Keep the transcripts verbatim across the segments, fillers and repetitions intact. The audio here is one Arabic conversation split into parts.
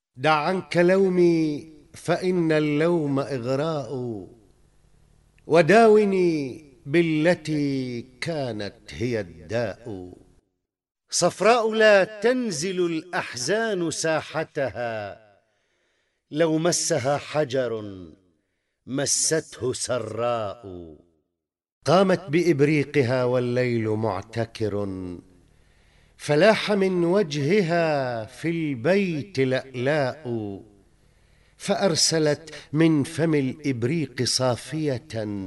دع عنك لومي فإن اللوم إغراء، وداوني بالتي كانت هي الداء. صفراء لا تنزل الأحزان ساحتها، لو مسها حجر مسته سراء. قامت بإبريقها والليل معتكر، فلاح من وجهها في البيت لألاء. فأرسلت من فم الإبريق صافية،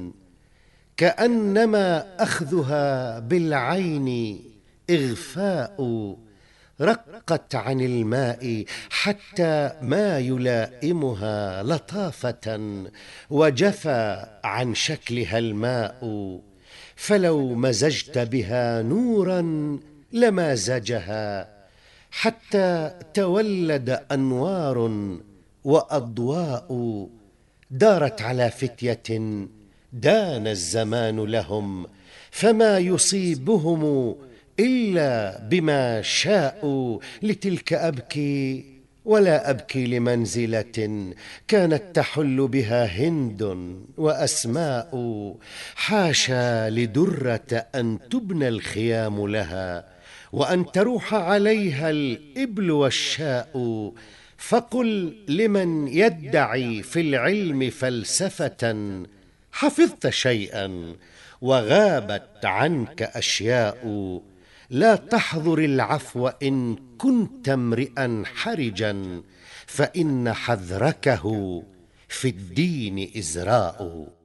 كأنما أخذها بالعين إغفاء. رقت عن الماء حتى ما يلائمها لطافة، وجفى عن شكلها الماء. فلو مزجت بها نورا لمازجها، حتى تولد أنوار وأضواء. دارت على فتية دان الزمان لهم، فما يصيبهم إلا بما شاءوا. لتلك أبكي ولا أبكي لمنزلة كانت تحل بها هند وأسماء. حاشا لدرة أن تبنى الخيام لها، وأن تروح عليها الإبل والشاء. فقل لمن يدعي في العلم فلسفة، حفظت شيئا وغابت عنك أشياء. لا تحضر العفو إن كنت امرئا حرجا، فإن حذركه في الدين إزراء.